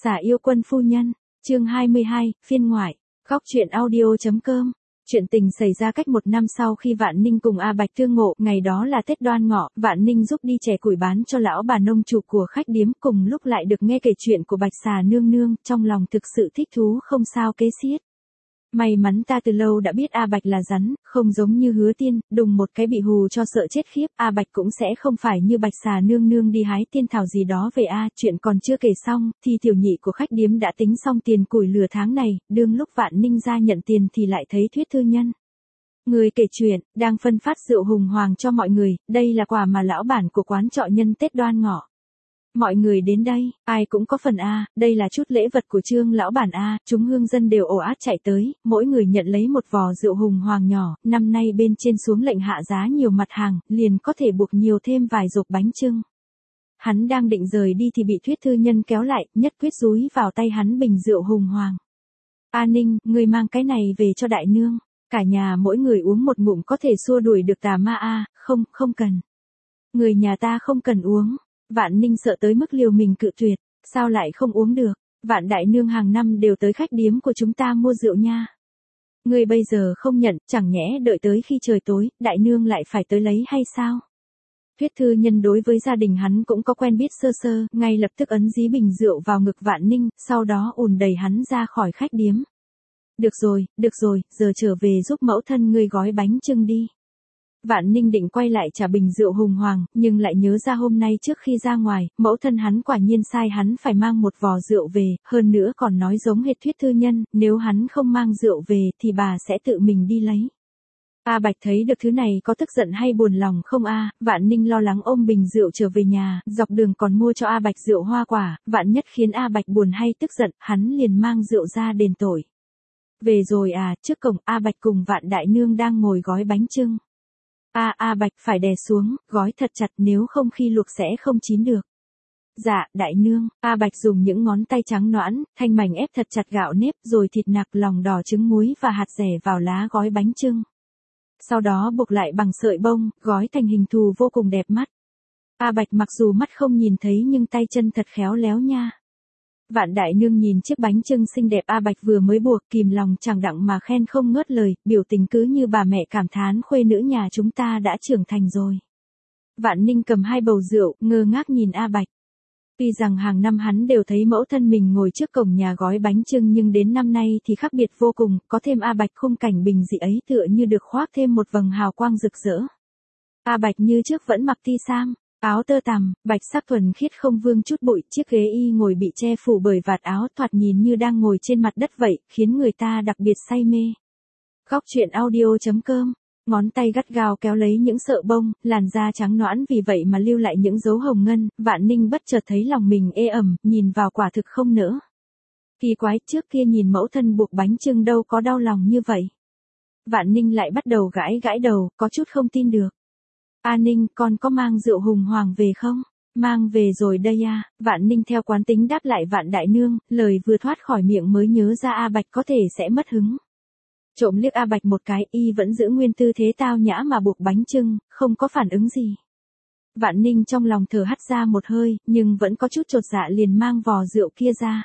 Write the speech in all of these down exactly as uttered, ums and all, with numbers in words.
Xả yêu quân phu nhân, chương hai mươi hai, phiên ngoại, góc truyện audio.com. Chuyện tình xảy ra cách một năm sau khi Vạn Ninh cùng A Bạch thương ngộ, ngày đó là Tết Đoan Ngọ, Vạn Ninh giúp đi chè củi bán cho lão bà nông chủ của khách điếm, cùng lúc lại được nghe kể chuyện của Bạch Xà nương nương, trong lòng thực sự thích thú không sao kế xiết. May mắn ta từ lâu đã biết A Bạch là rắn, không giống như Hứa Tiên, đùng một cái bị hù cho sợ chết khiếp, A Bạch cũng sẽ không phải như Bạch Xà nương nương đi hái tiên thảo gì đó về a. Chuyện còn chưa kể xong, thì tiểu nhị của khách điếm đã tính xong tiền củi lửa tháng này, đương lúc Vạn Ninh ra nhận tiền thì lại thấy Thuyết thư nhân. Người kể chuyện, đang phân phát rượu hùng hoàng cho mọi người, đây là quà mà lão bản của quán trọ nhân Tết Đoan Ngọ. Mọi người đến đây, ai cũng có phần a, đây là chút lễ vật của Trương lão bản a, chúng hương dân đều ồ ạt chạy tới, mỗi người nhận lấy một vò rượu hùng hoàng nhỏ, năm nay bên trên xuống lệnh hạ giá nhiều mặt hàng, liền có thể buộc nhiều thêm vài rộp bánh chưng. Hắn đang định rời đi thì bị Thuyết thư nhân kéo lại, nhất quyết dúi vào tay hắn bình rượu hùng hoàng. A Ninh, người mang cái này về cho đại nương, cả nhà mỗi người uống một ngụm có thể xua đuổi được tà ma a, không, không cần. Người nhà ta không cần uống. Vạn Ninh sợ tới mức liều mình cự tuyệt, sao lại không uống được, Vạn đại nương hàng năm đều tới khách điếm của chúng ta mua rượu nha. Người bây giờ không nhận, chẳng nhẽ đợi tới khi trời tối, đại nương lại phải tới lấy hay sao? Thuyết thư nhân đối với gia đình hắn cũng có quen biết sơ sơ, ngay lập tức ấn dí bình rượu vào ngực Vạn Ninh, sau đó ùn đẩy hắn ra khỏi khách điếm. Được rồi, được rồi, giờ trở về giúp mẫu thân ngươi gói bánh chưng đi. Vạn Ninh định quay lại trả bình rượu hùng hoàng, nhưng lại nhớ ra hôm nay trước khi ra ngoài, mẫu thân hắn quả nhiên sai hắn phải mang một vò rượu về, hơn nữa còn nói giống hệt Thuyết thư nhân, nếu hắn không mang rượu về thì bà sẽ tự mình đi lấy. A Bạch thấy được thứ này có tức giận hay buồn lòng không a? Vạn Ninh lo lắng ôm bình rượu trở về nhà, dọc đường còn mua cho A Bạch rượu hoa quả, vạn nhất khiến A Bạch buồn hay tức giận, hắn liền mang rượu ra đền tội. Về rồi à, trước cổng A Bạch cùng Vạn đại nương đang ngồi gói bánh chưng. A A Bạch phải đè xuống, gói thật chặt nếu không khi luộc sẽ không chín được. Dạ, đại nương, A Bạch dùng những ngón tay trắng nõn, thanh mảnh ép thật chặt gạo nếp rồi thịt nạc lòng đỏ trứng muối và hạt dẻ vào lá gói bánh chưng. Sau đó buộc lại bằng sợi bông, gói thành hình thù vô cùng đẹp mắt. A Bạch mặc dù mắt không nhìn thấy nhưng tay chân thật khéo léo nha. Vạn đại nương nhìn chiếc bánh chưng xinh đẹp A Bạch vừa mới buộc, kìm lòng chẳng đặng mà khen không ngớt lời, biểu tình cứ như bà mẹ cảm thán khuê nữ nhà chúng ta đã trưởng thành rồi. Vạn Ninh cầm hai bầu rượu, ngơ ngác nhìn A Bạch. Tuy rằng hàng năm hắn đều thấy mẫu thân mình ngồi trước cổng nhà gói bánh chưng nhưng đến năm nay thì khác biệt vô cùng, có thêm A Bạch khung cảnh bình dị ấy tựa như được khoác thêm một vầng hào quang rực rỡ. A Bạch như trước vẫn mặc ti sam. Áo tơ tằm, bạch sắc thuần khiết không vương chút bụi, chiếc ghế y ngồi bị che phủ bởi vạt áo thoạt nhìn như đang ngồi trên mặt đất vậy, khiến người ta đặc biệt say mê. Góc truyện audio.com, ngón tay gắt gao kéo lấy những sợi bông, làn da trắng nõn vì vậy mà lưu lại những dấu hồng ngân, Vạn Ninh bất chợt thấy lòng mình ê ẩm, nhìn vào quả thực không nỡ. Kỳ quái, trước kia nhìn mẫu thân buộc bánh chưng đâu có đau lòng như vậy. Vạn Ninh lại bắt đầu gãi gãi đầu, có chút không tin được. A Ninh, con có mang rượu hùng hoàng về không? Mang về rồi đây à, Vạn Ninh theo quán tính đáp lại Vạn đại nương, lời vừa thoát khỏi miệng mới nhớ ra A Bạch có thể sẽ mất hứng. Trộm liếc A Bạch một cái, y vẫn giữ nguyên tư thế tao nhã mà buộc bánh chưng, không có phản ứng gì. Vạn Ninh trong lòng thở hắt ra một hơi, nhưng vẫn có chút chột dạ liền mang vò rượu kia ra.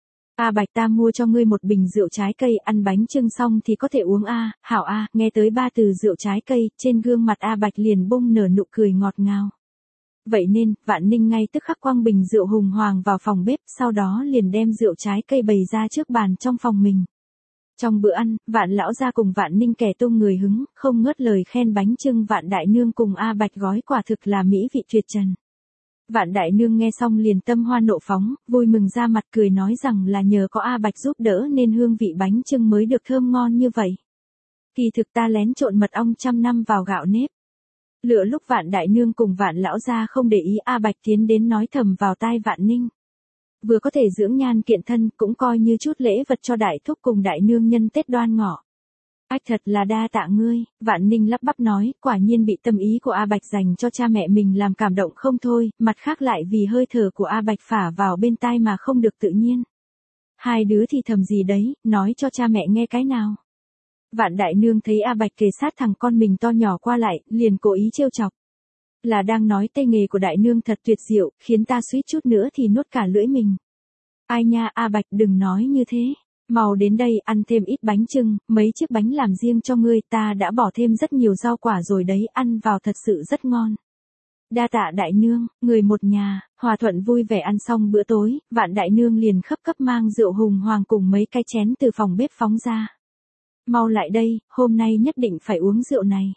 A Bạch, ta mua cho ngươi một bình rượu trái cây, ăn bánh chưng xong thì có thể uống a. Hảo a. Nghe tới ba từ rượu trái cây, trên gương mặt A Bạch liền bung nở nụ cười ngọt ngào. Vậy nên, Vạn Ninh ngay tức khắc quăng bình rượu hùng hoàng vào phòng bếp, sau đó liền đem rượu trái cây bày ra trước bàn trong phòng mình. Trong bữa ăn, Vạn lão gia cùng Vạn Ninh kẻ tung người hứng, không ngớt lời khen bánh chưng Vạn đại nương cùng A Bạch gói quả thực là mỹ vị tuyệt trần. Vạn đại nương nghe xong liền tâm hoa nộ phóng, vui mừng ra mặt cười nói rằng là nhờ có A Bạch giúp đỡ nên hương vị bánh chưng mới được thơm ngon như vậy. Kỳ thực ta lén trộn mật ong trăm năm vào gạo nếp. Lựa lúc Vạn đại nương cùng Vạn lão gia không để ý, A Bạch tiến đến nói thầm vào tai Vạn Ninh. Vừa có thể dưỡng nhan kiện thân, cũng coi như chút lễ vật cho đại thúc cùng đại nương nhân Tết Đoan Ngọ. Ách, thật là đa tạ ngươi, Vạn Ninh lắp bắp nói, quả nhiên bị tâm ý của A Bạch dành cho cha mẹ mình làm cảm động không thôi, mặt khác lại vì hơi thở của A Bạch phả vào bên tai mà không được tự nhiên. Hai đứa thì thầm gì đấy, nói cho cha mẹ nghe cái nào. Vạn đại nương thấy A Bạch kề sát thằng con mình to nhỏ qua lại, liền cố ý trêu chọc. Là đang nói tay nghề của đại nương thật tuyệt diệu, khiến ta suýt chút nữa thì nuốt cả lưỡi mình. Ai nha A Bạch đừng nói như thế. Mau đến đây ăn thêm ít bánh chưng, mấy chiếc bánh làm riêng cho ngươi, ta đã bỏ thêm rất nhiều rau quả rồi đấy, ăn vào thật sự rất ngon. Đa tạ đại nương, người một nhà, hòa thuận vui vẻ ăn xong bữa tối, Vạn đại nương liền khấp cấp mang rượu hùng hoàng cùng mấy cái chén từ phòng bếp phóng ra. Mau lại đây, hôm nay nhất định phải uống rượu này.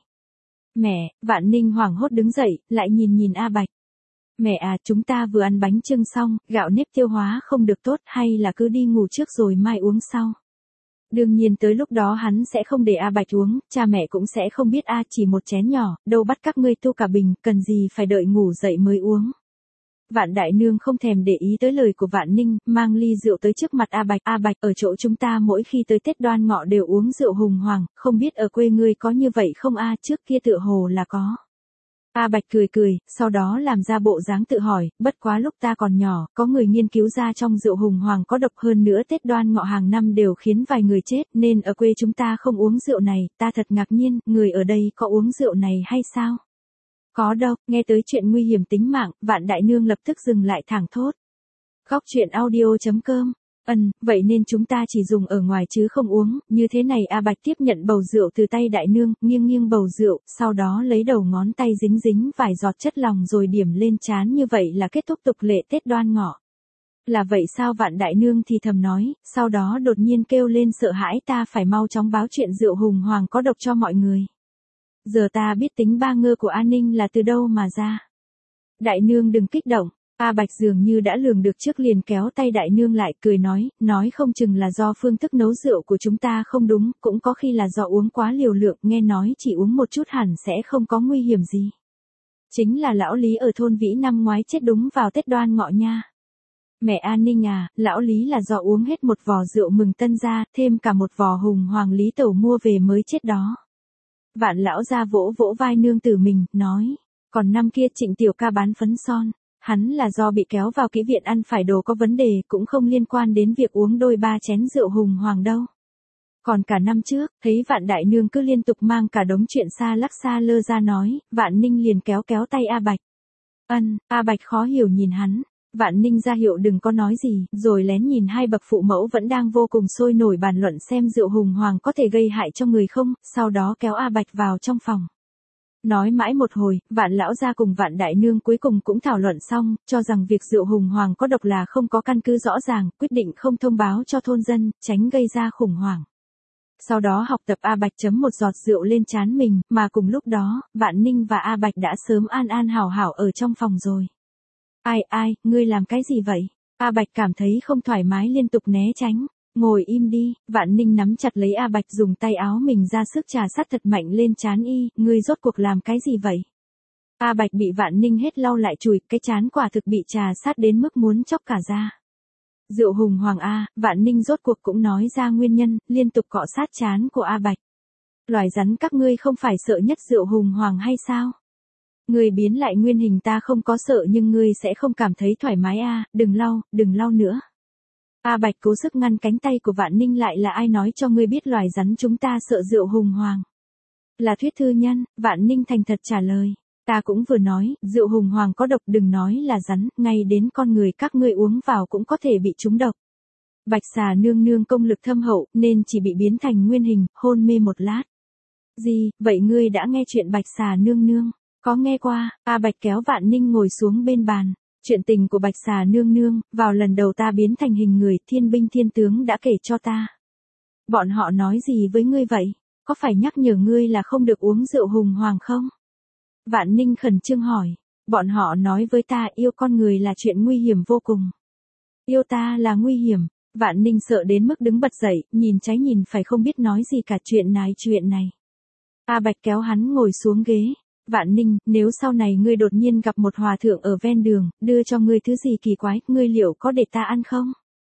Mẹ, Vạn Ninh hoảng hốt đứng dậy, lại nhìn nhìn A Bạch. Mẹ à, chúng ta vừa ăn bánh chưng xong, gạo nếp tiêu hóa không được tốt, hay là cứ đi ngủ trước rồi mai uống sau. Đương nhiên tới lúc đó hắn sẽ không để A Bạch uống, cha mẹ cũng sẽ không biết A chỉ một chén nhỏ, đâu bắt các ngươi tu cả bình, cần gì phải đợi ngủ dậy mới uống. Vạn đại nương không thèm để ý tới lời của Vạn Ninh, mang ly rượu tới trước mặt A Bạch. A Bạch, ở chỗ chúng ta mỗi khi tới Tết Đoan Ngọ đều uống rượu hùng hoàng, không biết ở quê ngươi có như vậy không A? Trước kia tựa hồ là có. A Bạch cười cười, sau đó làm ra bộ dáng tự hỏi, bất quá lúc ta còn nhỏ, có người nghiên cứu ra trong rượu hùng hoàng có độc, hơn nữa Tết Đoan Ngọ hàng năm đều khiến vài người chết, nên ở quê chúng ta không uống rượu này, ta thật ngạc nhiên, người ở đây có uống rượu này hay sao? Có đâu, nghe tới chuyện nguy hiểm tính mạng, Vạn đại nương lập tức dừng lại thẳng thốt. Góc truyện audio chấm com. Ừm, vậy nên chúng ta chỉ dùng ở ngoài chứ không uống, như thế này A Bạch tiếp nhận bầu rượu từ tay đại nương, nghiêng nghiêng bầu rượu, sau đó lấy đầu ngón tay dính dính vài giọt chất lòng rồi điểm lên trán, như vậy là kết thúc tục lệ Tết Đoan Ngọ. Là vậy sao? Vạn đại nương thì thầm nói, sau đó đột nhiên kêu lên sợ hãi, ta phải mau chóng báo chuyện rượu hùng hoàng có độc cho mọi người. Giờ ta biết tính ba ngơ của An Ninh là từ đâu mà ra. Đại nương đừng kích động. A Bạch dường như đã lường được trước liền kéo tay đại nương lại, cười nói, nói không chừng là do phương thức nấu rượu của chúng ta không đúng, cũng có khi là do uống quá liều lượng, nghe nói chỉ uống một chút hẳn sẽ không có nguy hiểm gì. Chính là lão Lý ở thôn Vĩ năm ngoái chết đúng vào Tết Đoan Ngọ nha. Mẹ An Ninh à, lão Lý là do uống hết một vò rượu mừng tân gia, thêm cả một vò hùng hoàng Lý Tẩu mua về mới chết đó. Vạn lão ra vỗ vỗ vai nương tử mình, nói, còn năm kia Trịnh tiểu ca bán phấn son. Hắn là do bị kéo vào kỹ viện ăn phải đồ có vấn đề, cũng không liên quan đến việc uống đôi ba chén rượu hùng hoàng đâu. Còn cả năm trước, thấy Vạn đại nương cứ liên tục mang cả đống chuyện xa lắc xa lơ ra nói, Vạn Ninh liền kéo kéo tay A Bạch. Ân, A Bạch khó hiểu nhìn hắn. Vạn Ninh ra hiệu đừng có nói gì, rồi lén nhìn hai bậc phụ mẫu vẫn đang vô cùng sôi nổi bàn luận xem rượu hùng hoàng có thể gây hại cho người không, sau đó kéo A Bạch vào trong phòng. Nói mãi một hồi, Vạn lão gia cùng Vạn đại nương cuối cùng cũng thảo luận xong, cho rằng việc rượu hùng hoàng có độc là không có căn cứ rõ ràng, quyết định không thông báo cho thôn dân, tránh gây ra khủng hoảng. Sau đó học tập A Bạch chấm một giọt rượu lên trán mình, mà cùng lúc đó, Vạn Ninh và A Bạch đã sớm an an hảo hảo ở trong phòng rồi. Ai ai, ngươi làm cái gì vậy? A Bạch cảm thấy không thoải mái liên tục né tránh. Ngồi im đi. Vạn Ninh nắm chặt lấy A Bạch, dùng tay áo mình ra sức trà sát thật mạnh lên trán y, ngươi rốt cuộc làm cái gì vậy? A Bạch bị Vạn Ninh hết lau lại chùi, cái trán quả thực bị trà sát đến mức muốn chóc cả da. Rượu hùng hoàng A, Vạn Ninh rốt cuộc cũng nói ra nguyên nhân, liên tục cọ sát trán của A Bạch. Loài rắn các ngươi không phải sợ nhất rượu hùng hoàng hay sao? Ngươi biến lại nguyên hình ta không có sợ, nhưng ngươi sẽ không cảm thấy thoải mái a, đừng lau, đừng lau nữa. A Bạch cố sức ngăn cánh tay của Vạn Ninh lại, là ai nói cho ngươi biết loài rắn chúng ta sợ rượu hùng hoàng? Là Thuyết thư nhân. Vạn Ninh thành thật trả lời. Ta cũng vừa nói, rượu hùng hoàng có độc, đừng nói là rắn, ngay đến con người các ngươi uống vào cũng có thể bị trúng độc. Bạch xà nương nương công lực thâm hậu, nên chỉ bị biến thành nguyên hình, hôn mê một lát. Gì, vậy ngươi đã nghe chuyện Bạch xà nương nương? Có nghe qua. A Bạch kéo Vạn Ninh ngồi xuống bên bàn. Chuyện tình của Bạch xà nương nương, vào lần đầu ta biến thành hình người, thiên binh thiên tướng đã kể cho ta. Bọn họ nói gì với ngươi vậy? Có phải nhắc nhở ngươi là không được uống rượu hùng hoàng không? Vạn Ninh khẩn trương hỏi. Bọn họ nói với ta yêu con người là chuyện nguy hiểm vô cùng. Yêu ta là nguy hiểm. Vạn Ninh sợ đến mức đứng bật dậy, nhìn trái nhìn phải không biết nói gì cả. Chuyện này chuyện này. A Bạch kéo hắn ngồi xuống ghế. Vạn Ninh, nếu sau này ngươi đột nhiên gặp một hòa thượng ở ven đường, đưa cho ngươi thứ gì kỳ quái, ngươi liệu có để ta ăn không?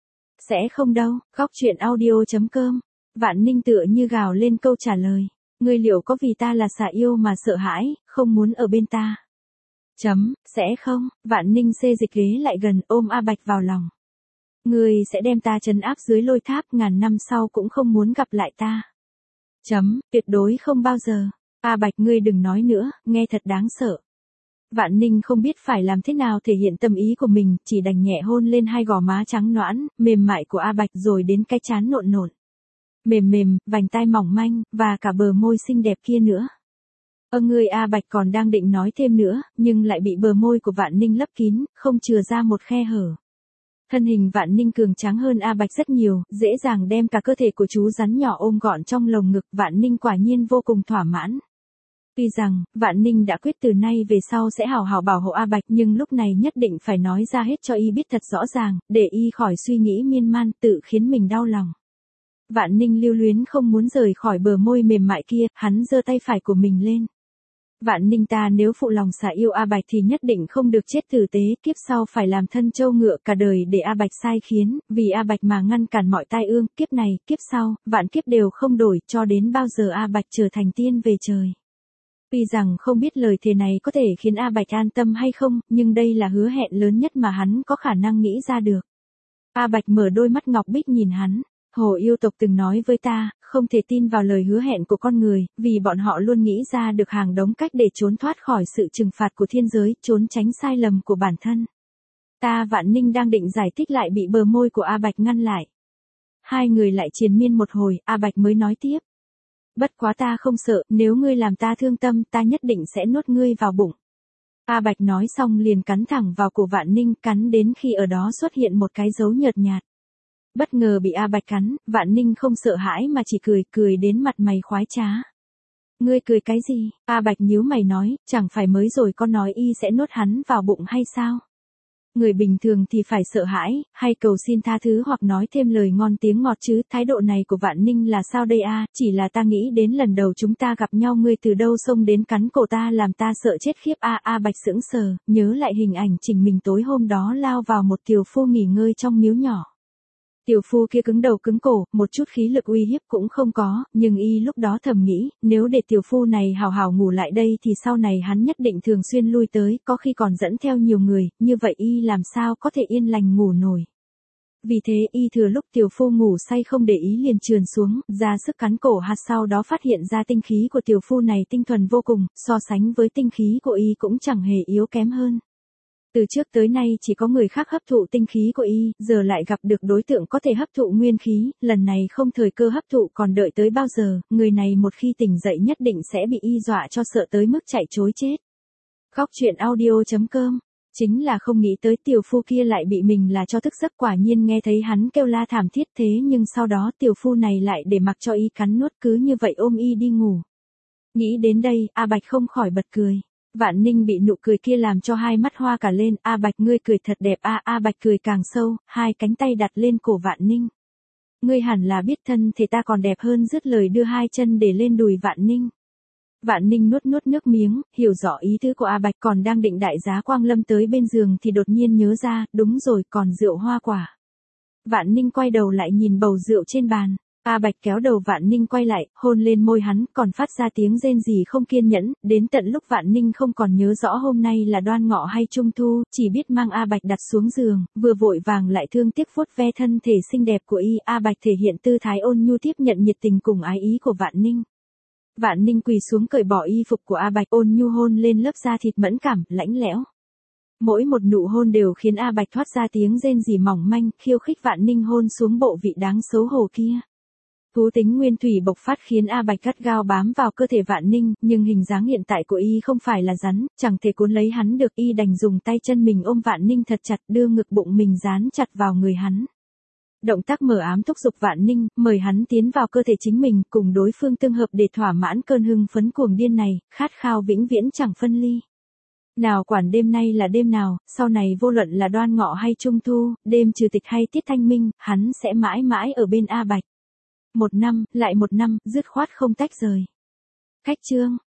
Sẽ không đâu. Góc truyện audio chấm com. Vạn Ninh tựa như gào lên câu trả lời. Ngươi liệu có vì ta là xà yêu mà sợ hãi, không muốn ở bên ta? Chấm, sẽ không. Vạn Ninh xê dịch ghế lại gần, ôm A Bạch vào lòng. Ngươi sẽ đem ta trấn áp dưới lôi tháp, ngàn năm sau cũng không muốn gặp lại ta. Chấm, tuyệt đối không bao giờ. A Bạch, ngươi đừng nói nữa, nghe thật đáng sợ. Vạn Ninh không biết phải làm thế nào thể hiện tâm ý của mình, chỉ đành nhẹ hôn lên hai gò má trắng nõn, mềm mại của A Bạch rồi đến cái trán nộn nộn. Mềm mềm, vành tai mỏng manh, và cả bờ môi xinh đẹp kia nữa. Ơ ngươi A Bạch còn đang định nói thêm nữa, nhưng lại bị bờ môi của Vạn Ninh lấp kín, không chừa ra một khe hở. Thân hình Vạn Ninh cường tráng hơn A Bạch rất nhiều, dễ dàng đem cả cơ thể của chú rắn nhỏ ôm gọn trong lồng ngực. Vạn Ninh quả nhiên vô cùng thỏa mãn. Tuy rằng, Vạn Ninh đã quyết từ nay về sau sẽ hào hào bảo hộ A Bạch, nhưng lúc này nhất định phải nói ra hết cho y biết thật rõ ràng, để y khỏi suy nghĩ miên man, tự khiến mình đau lòng. Vạn Ninh lưu luyến không muốn rời khỏi bờ môi mềm mại kia, hắn giơ tay phải của mình lên. Vạn Ninh ta nếu phụ lòng xả yêu A Bạch thì nhất định không được chết tử tế, kiếp sau phải làm thân trâu ngựa cả đời để A Bạch sai khiến, vì A Bạch mà ngăn cản mọi tai ương, kiếp này, kiếp sau, vạn kiếp đều không đổi, cho đến bao giờ A Bạch trở thành tiên về trời. Tuy rằng không biết lời thề này có thể khiến A Bạch an tâm hay không, nhưng đây là hứa hẹn lớn nhất mà hắn có khả năng nghĩ ra được. A Bạch mở đôi mắt ngọc bích nhìn hắn. Hồ yêu tộc từng nói với ta, không thể tin vào lời hứa hẹn của con người, vì bọn họ luôn nghĩ ra được hàng đống cách để trốn thoát khỏi sự trừng phạt của thiên giới, trốn tránh sai lầm của bản thân. Ta Vạn Ninh đang định giải thích lại bị bờ môi của A Bạch ngăn lại. Hai người lại triền miên một hồi, A Bạch mới nói tiếp. Bất quá ta không sợ, nếu ngươi làm ta thương tâm, ta nhất định sẽ nuốt ngươi vào bụng. A Bạch nói xong liền cắn thẳng vào cổ Vạn Ninh, cắn đến khi ở đó xuất hiện một cái dấu nhợt nhạt. Bất ngờ bị A Bạch cắn, Vạn Ninh không sợ hãi mà chỉ cười, cười đến mặt mày khoái trá. Ngươi cười cái gì? A Bạch nhíu mày nói, chẳng phải mới rồi con nói y sẽ nuốt hắn vào bụng hay sao? Người bình thường thì phải sợ hãi, hay cầu xin tha thứ hoặc nói thêm lời ngon tiếng ngọt chứ, thái độ này của Vạn Ninh là sao đây a? Chỉ là ta nghĩ đến lần đầu chúng ta gặp nhau ngươi từ đâu xông đến cắn cổ ta làm ta sợ chết khiếp a. A Bạch sững sờ, nhớ lại hình ảnh Trình Mình tối hôm đó lao vào một tiểu phu nghỉ ngơi trong miếu nhỏ. Tiểu phu kia cứng đầu cứng cổ, một chút khí lực uy hiếp cũng không có, nhưng y lúc đó thầm nghĩ, nếu để tiểu phu này hào hào ngủ lại đây thì sau này hắn nhất định thường xuyên lui tới, có khi còn dẫn theo nhiều người, như vậy y làm sao có thể yên lành ngủ nổi. Vì thế y thừa lúc tiểu phu ngủ say không để ý liền trườn xuống, ra sức cắn cổ hạt, sau đó phát hiện ra tinh khí của tiểu phu này tinh thuần vô cùng, so sánh với tinh khí của y cũng chẳng hề yếu kém hơn. Từ trước tới nay chỉ có người khác hấp thụ tinh khí của y, giờ lại gặp được đối tượng có thể hấp thụ nguyên khí, lần này không thời cơ hấp thụ còn đợi tới bao giờ, người này một khi tỉnh dậy nhất định sẽ bị y dọa cho sợ tới mức chạy trối chết. Góc truyện audio chấm com, chính là không nghĩ tới tiểu phu kia lại bị mình là cho thức giấc, quả nhiên nghe thấy hắn kêu la thảm thiết thế nhưng sau đó tiểu phu này lại để mặc cho y cắn nuốt, cứ như vậy ôm y đi ngủ. Nghĩ đến đây, A Bạch không khỏi bật cười. Vạn Ninh bị nụ cười kia làm cho hai mắt hoa cả lên, A Bạch ngươi cười thật đẹp a. A Bạch cười càng sâu, hai cánh tay đặt lên cổ Vạn Ninh. Ngươi hẳn là biết thân thể ta còn đẹp hơn, dứt lời đưa hai chân để lên đùi Vạn Ninh. Vạn Ninh nuốt nuốt nước miếng, hiểu rõ ý tứ của A Bạch, còn đang định đại giá Quang Lâm tới bên giường thì đột nhiên nhớ ra, đúng rồi còn rượu hoa quả. Vạn Ninh quay đầu lại nhìn bầu rượu trên bàn. A Bạch kéo đầu Vạn Ninh quay lại, hôn lên môi hắn, còn phát ra tiếng rên rỉ không kiên nhẫn, đến tận lúc Vạn Ninh không còn nhớ rõ hôm nay là Đoan Ngọ hay Trung Thu, chỉ biết mang A Bạch đặt xuống giường, vừa vội vàng lại thương tiếc vuốt ve thân thể xinh đẹp của y. A Bạch thể hiện tư thái ôn nhu tiếp nhận nhiệt tình cùng ái ý của Vạn Ninh. Vạn Ninh quỳ xuống cởi bỏ y phục của A Bạch, ôn nhu hôn lên lớp da thịt mẫn cảm, lãnh lẽo. Mỗi một nụ hôn đều khiến A Bạch thoát ra tiếng rên rỉ mỏng manh, khiêu khích Vạn Ninh hôn xuống bộ vị đáng xấu hổ kia. Thú tính nguyên thủy bộc phát khiến A Bạch gắt gao bám vào cơ thể Vạn Ninh, nhưng hình dáng hiện tại của y không phải là rắn, chẳng thể cuốn lấy hắn được, y đành dùng tay chân mình ôm Vạn Ninh thật chặt, đưa ngực bụng mình dán chặt vào người hắn. Động tác mở ám thúc giục Vạn Ninh, mời hắn tiến vào cơ thể chính mình, cùng đối phương tương hợp để thỏa mãn cơn hưng phấn cuồng điên này, khát khao vĩnh viễn chẳng phân ly. Nào quản đêm nay là đêm nào, sau này vô luận là Đoan Ngọ hay Trung Thu, đêm trừ tịch hay tiết thanh minh, hắn sẽ mãi mãi ở bên A Bạch. Một năm, lại một năm, dứt khoát không tách rời. Khách chương.